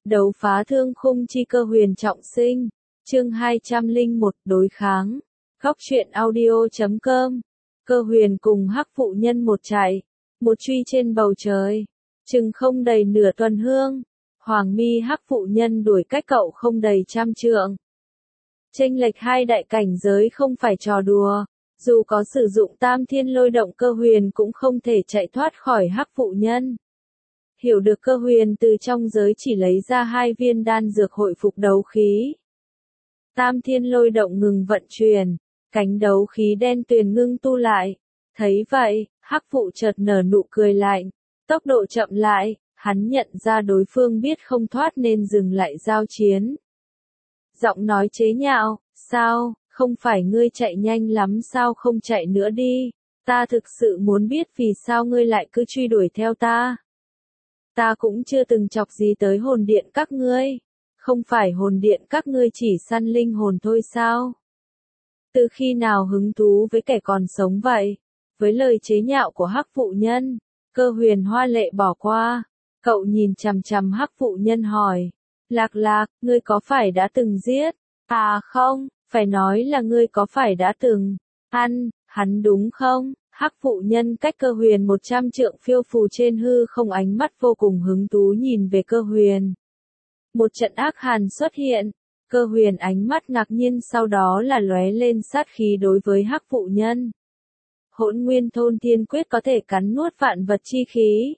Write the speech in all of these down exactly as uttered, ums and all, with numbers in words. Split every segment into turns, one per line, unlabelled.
Đấu phá thương khung chi cơ huyền trọng sinh. Chương hai trăm lẻ một đối kháng. Góc truyện audio chấm com. Cơ huyền cùng hắc phụ nhân một chạy, một truy trên bầu trời. Chừng không đầy nửa tuần hương. Hoàng mi hắc phụ nhân đuổi cách cậu không đầy trăm trượng. Chênh lệch hai đại cảnh giới không phải trò đùa. Dù có sử dụng tam thiên lôi động, cơ huyền cũng không thể chạy thoát khỏi hắc phụ nhân. Hiểu được cơ huyền từ trong giới chỉ lấy ra hai viên đan dược hồi phục đấu khí. Tam thiên lôi động ngừng vận chuyển, cánh đấu khí đen tuyền ngưng tu lại. Thấy vậy, hắc phụ chợt nở nụ cười lạnh, tốc độ chậm lại, hắn nhận ra đối phương biết không thoát nên dừng lại giao chiến. Giọng nói chế nhạo, sao, không phải ngươi chạy nhanh lắm sao không chạy nữa đi, ta thực sự muốn biết vì sao ngươi lại cứ truy đuổi theo ta. Ta cũng chưa từng chọc gì tới hồn điện các ngươi, không phải hồn điện các ngươi chỉ săn linh hồn thôi sao? Từ khi nào hứng thú với kẻ còn sống vậy? Với lời chế nhạo của hắc phụ nhân, cơ huyền hoa lệ bỏ qua, cậu nhìn chằm chằm hắc phụ nhân hỏi, Lạc Lạc, ngươi có phải đã từng giết? À không, phải nói là ngươi có phải đã từng ăn hắn đúng không? Hắc phụ nhân cách cơ huyền một trăm trượng phiêu phù trên hư không, ánh mắt vô cùng hứng thú nhìn về cơ huyền. Một trận ác hàn xuất hiện, cơ huyền ánh mắt ngạc nhiên sau đó là lóe lên sát khí đối với hắc phụ nhân. Hỗn nguyên thôn thiên quyết có thể cắn nuốt vạn vật chi khí.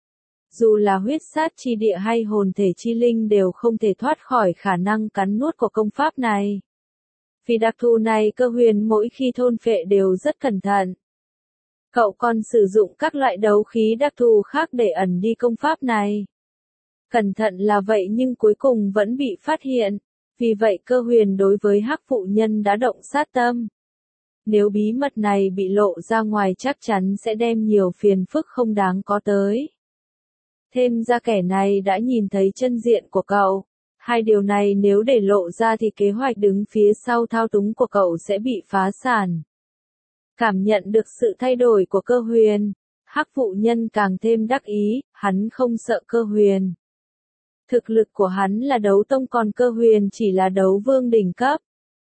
Dù là huyết sát chi địa hay hồn thể chi linh đều không thể thoát khỏi khả năng cắn nuốt của công pháp này. Vì đặc thù này, cơ huyền mỗi khi thôn phệ đều rất cẩn thận. Cậu còn sử dụng các loại đấu khí đặc thù khác để ẩn đi công pháp này. Cẩn thận là vậy nhưng cuối cùng vẫn bị phát hiện, vì vậy cơ huyền đối với hắc phụ nhân đã động sát tâm. Nếu bí mật này bị lộ ra ngoài chắc chắn sẽ đem nhiều phiền phức không đáng có tới. Thêm ra kẻ này đã nhìn thấy chân diện của cậu. Hai điều này nếu để lộ ra thì kế hoạch đứng phía sau thao túng của cậu sẽ bị phá sản. Cảm nhận được sự thay đổi của cơ huyền, hắc phụ nhân càng thêm đắc ý, hắn không sợ cơ huyền. Thực lực của hắn là đấu tông còn cơ huyền chỉ là đấu vương đỉnh cấp.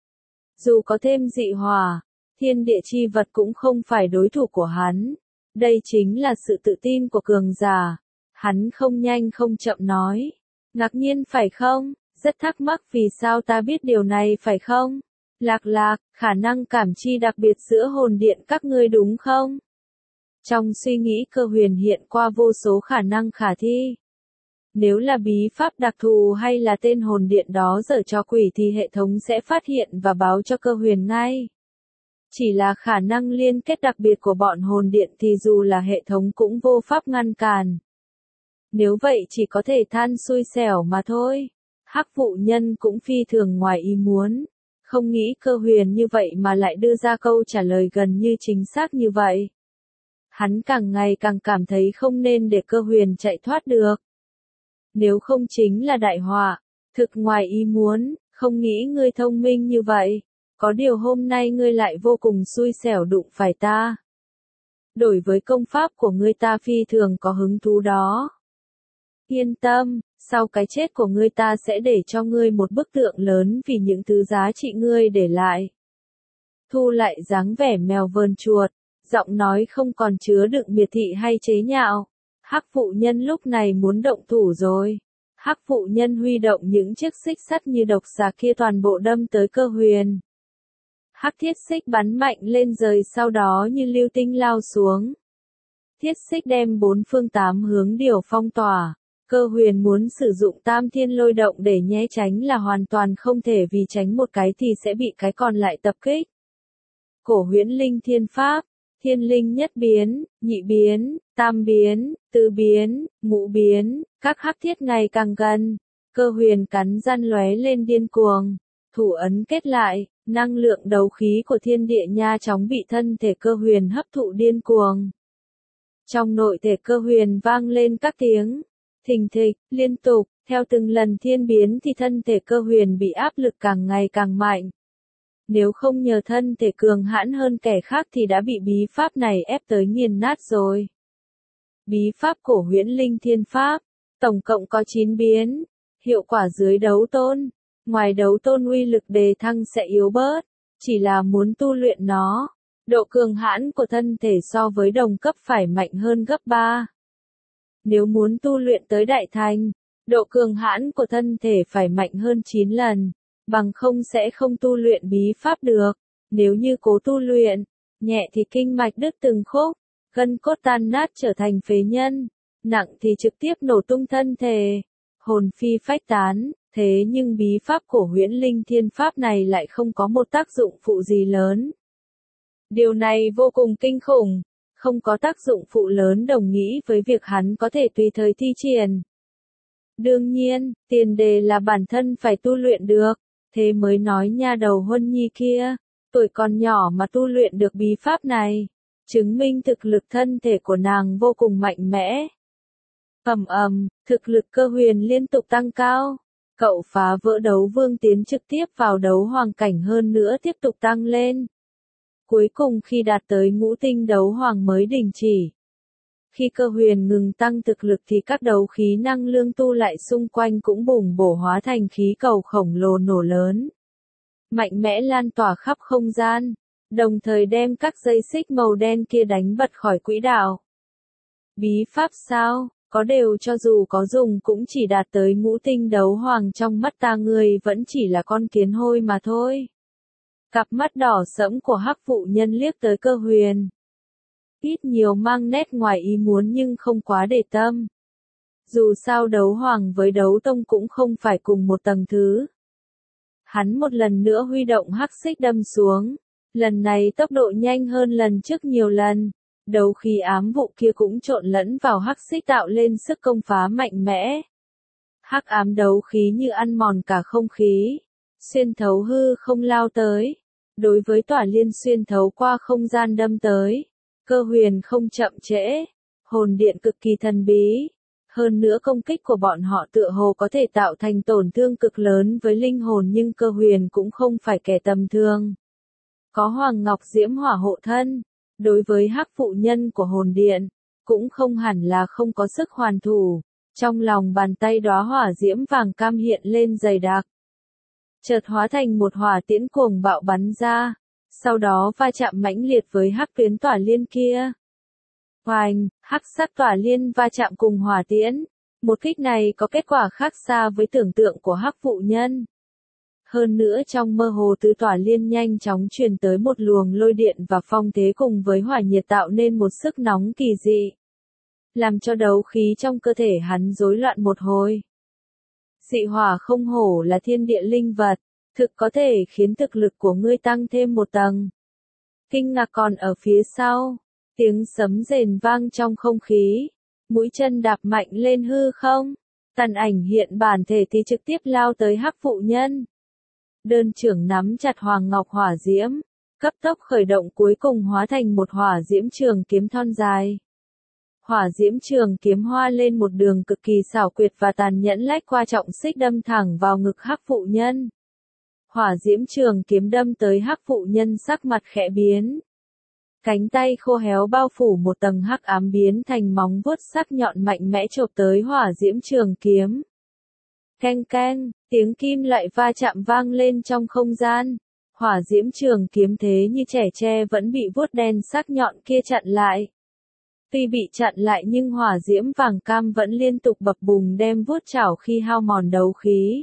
Dù có thêm dị hỏa, thiên địa chi vật cũng không phải đối thủ của hắn. Đây chính là sự tự tin của cường giả. Hắn không nhanh không chậm nói. Ngạc nhiên phải không? Rất thắc mắc vì sao ta biết điều này phải không? Lạc Lạc, khả năng cảm chi đặc biệt giữa hồn điện các ngươi đúng không? Trong suy nghĩ cơ huyền hiện qua vô số khả năng khả thi. Nếu là bí pháp đặc thù hay là tên hồn điện đó dở trò quỷ thì hệ thống sẽ phát hiện và báo cho cơ huyền ngay. Chỉ là khả năng liên kết đặc biệt của bọn hồn điện thì dù là hệ thống cũng vô pháp ngăn cản. Nếu vậy chỉ có thể than xui xẻo mà thôi. Hắc phụ nhân cũng phi thường ngoài ý muốn. Không nghĩ cơ huyền như vậy mà lại đưa ra câu trả lời gần như chính xác như vậy. Hắn càng ngày càng cảm thấy không nên để cơ huyền chạy thoát được. Nếu không chính là đại họa. Thực ngoài ý muốn, không nghĩ ngươi thông minh như vậy. Có điều hôm nay ngươi lại vô cùng xui xẻo đụng phải ta. Đổi với công pháp của ngươi ta phi thường có hứng thú đó. Yên tâm, sau cái chết của ngươi ta sẽ để cho ngươi một bức tượng lớn vì những thứ giá trị ngươi để lại. Thu lại dáng vẻ mèo vờn chuột, giọng nói không còn chứa đựng miệt thị hay chế nhạo. Hắc phụ nhân lúc này muốn động thủ rồi. Hắc phụ nhân huy động những chiếc xích sắt như độc xà kia toàn bộ đâm tới cơ huyền. Hắc thiết xích bắn mạnh lên rời sau đó như lưu tinh lao xuống. Thiết xích đem bốn phương tám hướng điều phong tỏa. Cơ huyền muốn sử dụng tam thiên lôi động để né tránh là hoàn toàn không thể vì tránh một cái thì sẽ bị cái còn lại tập kích. Cổ huyễn linh thiên pháp, thiên linh nhất biến, nhị biến, tam biến, tứ biến, ngũ biến, các hắc thiết ngày càng gần. Cơ huyền cắn răng lóe lên điên cuồng, thủ ấn kết lại, năng lượng đấu khí của thiên địa nha chóng bị thân thể cơ huyền hấp thụ điên cuồng. Trong nội thể cơ huyền vang lên các tiếng thình thịch, liên tục, theo từng lần thiên biến thì thân thể cơ huyền bị áp lực càng ngày càng mạnh. Nếu không nhờ thân thể cường hãn hơn kẻ khác thì đã bị bí pháp này ép tới nghiền nát rồi. Bí pháp cổ huyễn linh thiên pháp, tổng cộng có chín biến. Hiệu quả dưới đấu tôn. Ngoài đấu tôn uy lực đề thăng sẽ yếu bớt, chỉ là muốn tu luyện nó, độ cường hãn của thân thể so với đồng cấp phải mạnh hơn gấp ba. Nếu muốn tu luyện tới đại thành, độ cường hãn của thân thể phải mạnh hơn chín lần, bằng không sẽ không tu luyện bí pháp được. Nếu như cố tu luyện, nhẹ thì kinh mạch đứt từng khúc, gân cốt tan nát trở thành phế nhân, nặng thì trực tiếp nổ tung thân thể, hồn phi phách tán. Thế nhưng bí pháp của Huyễn Linh Thiên Pháp này lại không có một tác dụng phụ gì lớn. Điều này vô cùng kinh khủng, không có tác dụng phụ lớn đồng nghĩa với việc hắn có thể tùy thời thi triển. Đương nhiên, tiền đề là bản thân phải tu luyện được, thế mới nói nha đầu Huân Nhi kia, tuổi còn nhỏ mà tu luyện được bí pháp này, chứng minh thực lực thân thể của nàng vô cùng mạnh mẽ. Ầm ầm, thực lực Cơ Huyền liên tục tăng cao. Cậu phá vỡ đấu vương tiến trực tiếp vào đấu hoàng cảnh hơn nữa tiếp tục tăng lên. Cuối cùng khi đạt tới ngũ tinh đấu hoàng mới đình chỉ. Khi Cơ Huyền ngừng tăng thực lực thì các đấu khí năng lượng tu lại xung quanh cũng bùng bổ hóa thành khí cầu khổng lồ nổ lớn. Mạnh mẽ lan tỏa khắp không gian, đồng thời đem các dây xích màu đen kia đánh bật khỏi quỹ đạo. Bí pháp sao? Có đều cho dù có dùng cũng chỉ đạt tới ngũ tinh đấu hoàng, trong mắt ta người vẫn chỉ là con kiến hôi mà thôi. Cặp mắt đỏ sẫm của Hắc Vụ Nhân liếc tới Cơ Huyền. Ít nhiều mang nét ngoài ý muốn nhưng không quá để tâm. Dù sao đấu hoàng với đấu tông cũng không phải cùng một tầng thứ. Hắn một lần nữa huy động hắc xích đâm xuống. Lần này tốc độ nhanh hơn lần trước nhiều lần. Đấu khí ám vụ kia cũng trộn lẫn vào hắc xích tạo lên sức công phá mạnh mẽ. Hắc ám đấu khí như ăn mòn cả không khí, xuyên thấu hư không lao tới. Đối với tỏa liên xuyên thấu qua không gian đâm tới, Cơ Huyền không chậm trễ, hồn điện cực kỳ thần bí. Hơn nữa công kích của bọn họ tựa hồ có thể tạo thành tổn thương cực lớn với linh hồn, nhưng Cơ Huyền cũng không phải kẻ tầm thường. Có Hoàng Ngọc Diễm Hỏa hộ thân. Đối với Hắc Vụ Nhân của hồn điện, cũng không hẳn là không có sức hoàn thủ. Trong lòng bàn tay đóa hỏa diễm vàng cam hiện lên dày đặc, chợt hóa thành một hỏa tiễn cuồng bạo bắn ra, sau đó va chạm mãnh liệt với hắc tuyến tỏa liên kia. Oanh, hắc sắc tỏa liên va chạm cùng hỏa tiễn. Một kích này có kết quả khác xa với tưởng tượng của Hắc Vụ Nhân. Hơn nữa trong mơ hồ từ tỏa liên nhanh chóng truyền tới một luồng lôi điện và phong thế cùng với hỏa nhiệt tạo nên một sức nóng kỳ dị, làm cho đấu khí trong cơ thể hắn rối loạn một hồi. Dị hỏa không hổ là thiên địa linh vật, thực có thể khiến thực lực của ngươi tăng thêm một tầng. Kinh ngạc còn ở phía sau, tiếng sấm rền vang trong không khí, mũi chân đạp mạnh lên hư không, tàn ảnh hiện bản thể thì trực tiếp lao tới Hắc Vụ Nhân. Đơn trưởng nắm chặt Hoàng Ngọc Hỏa Diễm, cấp tốc khởi động, cuối cùng hóa thành một hỏa diễm trường kiếm thon dài. Hỏa diễm trường kiếm hoa lên một đường cực kỳ xảo quyệt và tàn nhẫn lách qua trọng xích đâm thẳng vào ngực Hắc Vụ Nhân. Hỏa diễm trường kiếm đâm tới Hắc Vụ Nhân, sắc mặt khẽ biến. Cánh tay khô héo bao phủ một tầng hắc ám biến thành móng vuốt sắc nhọn mạnh mẽ chộp tới hỏa diễm trường kiếm. Keng keng, tiếng kim loại va chạm vang lên trong không gian. Hỏa diễm trường kiếm thế như trẻ tre vẫn bị vuốt đen sắc nhọn kia chặn lại. Tuy bị chặn lại nhưng hỏa diễm vàng cam vẫn liên tục bập bùng đem vuốt chảo khi hao mòn đấu khí.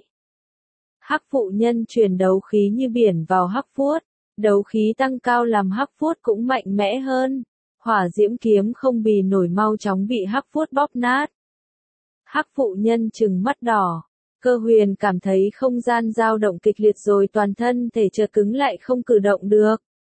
Hắc Vụ Nhân truyền đấu khí như biển vào hắc vuốt, đấu khí tăng cao làm hắc vuốt cũng mạnh mẽ hơn. Hỏa diễm kiếm không bì nổi mau chóng bị hắc vuốt bóp nát. Hắc Vụ Nhân trừng mắt đỏ. Cơ Huyền cảm thấy không gian dao động kịch liệt rồi toàn thân thể chợt cứng lại không cử động được.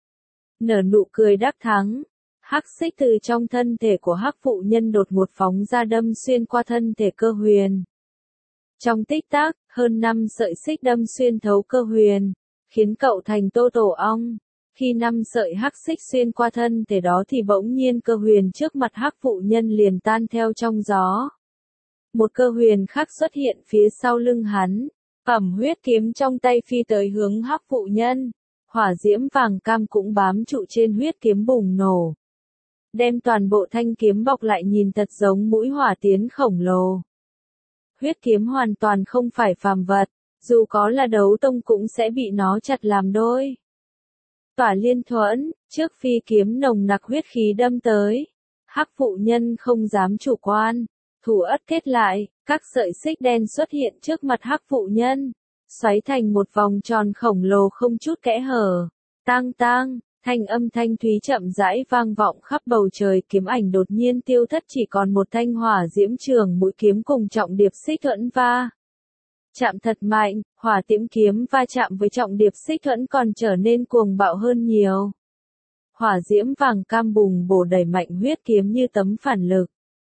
Nở nụ cười đắc thắng. Hắc xích từ trong thân thể của Hắc Vụ Nhân đột ngột phóng ra đâm xuyên qua thân thể Cơ Huyền. Trong tích tắc, hơn năm sợi xích đâm xuyên thấu Cơ Huyền, khiến cậu thành tô tổ ong. Khi năm sợi hắc xích xuyên qua thân thể đó thì bỗng nhiên Cơ Huyền trước mặt Hắc Vụ Nhân liền tan theo trong gió. Một Cơ Huyền khác xuất hiện phía sau lưng hắn, ẩm huyết kiếm trong tay phi tới hướng Hắc Vụ Nhân. Hỏa diễm vàng cam cũng bám trụ trên huyết kiếm bùng nổ, đem toàn bộ thanh kiếm bọc lại, nhìn thật giống mũi hỏa tiến khổng lồ. Huyết kiếm hoàn toàn không phải phàm vật, dù có là đấu tông cũng sẽ bị nó chặt làm đôi. Tỏa liên thuẫn, trước phi kiếm nồng nặc huyết khí đâm tới. Hắc phụ nhân không dám chủ quan, thủ ất kết lại, các sợi xích đen xuất hiện trước mặt hắc phụ nhân, xoáy thành một vòng tròn khổng lồ không chút kẽ hở. Tang tang, thanh âm thanh thúy chậm rãi vang vọng khắp bầu trời, kiếm ảnh đột nhiên tiêu thất, chỉ còn một thanh hỏa diễm trường mũi kiếm cùng trọng điệp xích thuẫn va chạm thật mạnh, hỏa tiễm kiếm va chạm với trọng điệp xích thuẫn còn trở nên cuồng bạo hơn nhiều. Hỏa diễm vàng cam bùng bổ đẩy mạnh huyết kiếm như tấm phản lực.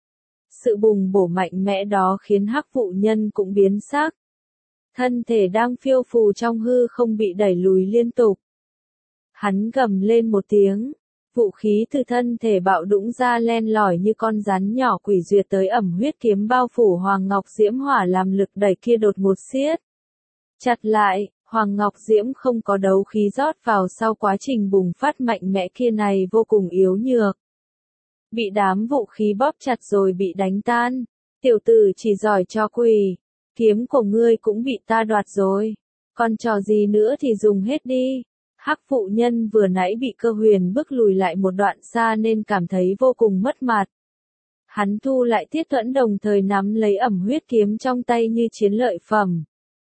Sự bùng bổ mạnh mẽ đó khiến hắc phụ nhân cũng biến sắc. Thân thể đang phiêu phù trong hư không bị đẩy lùi liên tục. Hắn gầm lên một tiếng, vũ khí từ thân thể bạo đũng ra len lỏi như con rắn nhỏ quỷ duyệt tới ẩm huyết kiếm bao phủ Hoàng Ngọc Diễm, hỏa làm lực đẩy kia đột ngột siết chặt lại. Hoàng Ngọc Diễm không có đấu khí rót vào sau quá trình bùng phát mạnh mẽ kia này vô cùng yếu nhược. Bị đám vũ khí bóp chặt rồi bị đánh tan. Tiểu tử chỉ giỏi cho quỳ, kiếm của ngươi cũng bị ta đoạt rồi. Còn trò gì nữa thì dùng hết đi. Hắc phụ nhân vừa nãy bị Cơ Huyền bức lùi lại một đoạn xa nên cảm thấy vô cùng mất mặt. Hắn thu lại thiết thuẫn đồng thời nắm lấy ẩm huyết kiếm trong tay như chiến lợi phẩm.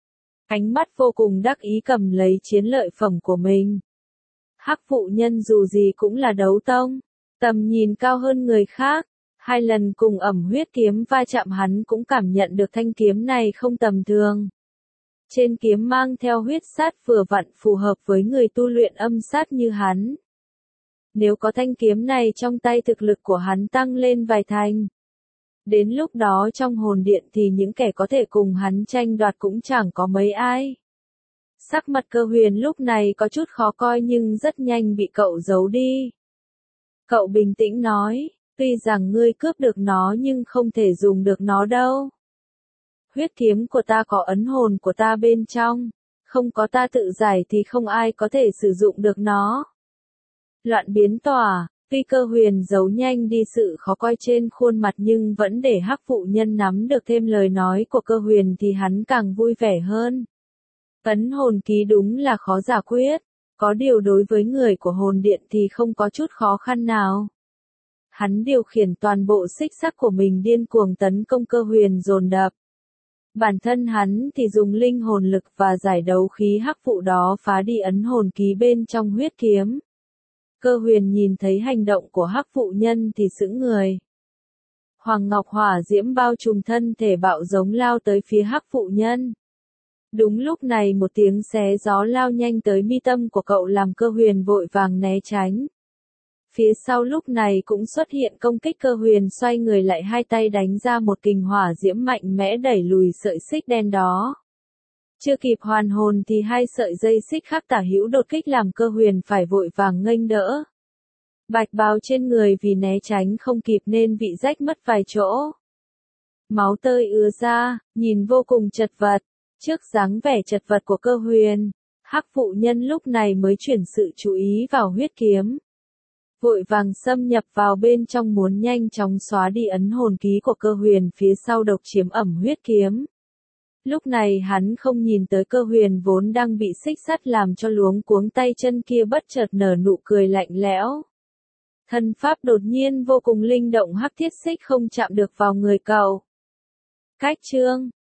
Ánh mắt vô cùng đắc ý cầm lấy chiến lợi phẩm của mình. Hắc phụ nhân dù gì cũng là đấu tông, tầm nhìn cao hơn người khác. Hai lần cùng ẩm huyết kiếm va chạm hắn cũng cảm nhận được thanh kiếm này không tầm thường. Trên kiếm mang theo huyết sát vừa vặn phù hợp với người tu luyện âm sát như hắn. Nếu có thanh kiếm này trong tay, thực lực của hắn tăng lên vài thành. Đến lúc đó trong hồn điện thì những kẻ có thể cùng hắn tranh đoạt cũng chẳng có mấy ai. Sắc mặt Cơ Huyền lúc này có chút khó coi nhưng rất nhanh bị cậu giấu đi. Cậu bình tĩnh nói, tuy rằng ngươi cướp được nó nhưng không thể dùng được nó đâu. Huyết kiếm của ta có ấn hồn của ta bên trong, không có ta tự giải thì không ai có thể sử dụng được nó. Loạn biến tỏa, tuy Cơ Huyền giấu nhanh đi sự khó coi trên khuôn mặt nhưng vẫn để hắc phụ nhân nắm được thêm lời nói của Cơ Huyền thì hắn càng vui vẻ hơn. Ấn hồn ký đúng là khó giải quyết, có điều đối với người của hồn điện thì không có chút khó khăn nào. Hắn điều khiển toàn bộ xích sắc của mình điên cuồng tấn công Cơ Huyền dồn đập. Bản thân hắn thì dùng linh hồn lực và giải đấu khí hắc phụ đó phá đi ấn hồn ký bên trong huyết kiếm. Cơ Huyền nhìn thấy hành động của hắc phụ nhân thì sững người. Hoàng Ngọc hỏa diễm bao trùm thân thể bạo giống lao tới phía hắc phụ nhân. Đúng lúc này một tiếng xé gió lao nhanh tới mi tâm của cậu làm Cơ Huyền vội vàng né tránh. Phía sau lúc này cũng xuất hiện công kích, Cơ Huyền xoay người lại hai tay đánh ra một kình hỏa diễm mạnh mẽ đẩy lùi sợi xích đen đó. Chưa kịp hoàn hồn thì hai sợi dây xích khác tả hữu đột kích làm Cơ Huyền phải vội vàng nghênh đỡ. Bạch bào trên người vì né tránh không kịp nên bị rách mất vài chỗ. Máu tươi ứa ra, nhìn vô cùng chật vật. Trước dáng vẻ chật vật của Cơ Huyền, hắc phụ nhân lúc này mới chuyển sự chú ý vào huyết kiếm. Vội vàng xâm nhập vào bên trong muốn nhanh chóng xóa đi ấn hồn ký của Cơ Huyền phía sau độc chiếm ẩm huyết kiếm. Lúc này hắn không nhìn tới Cơ Huyền vốn đang bị xích sắt làm cho luống cuống tay chân kia bất chợt nở nụ cười lạnh lẽo. Thân pháp đột nhiên vô cùng linh động, hắc thiết xích không chạm được vào người cậu. Cách chương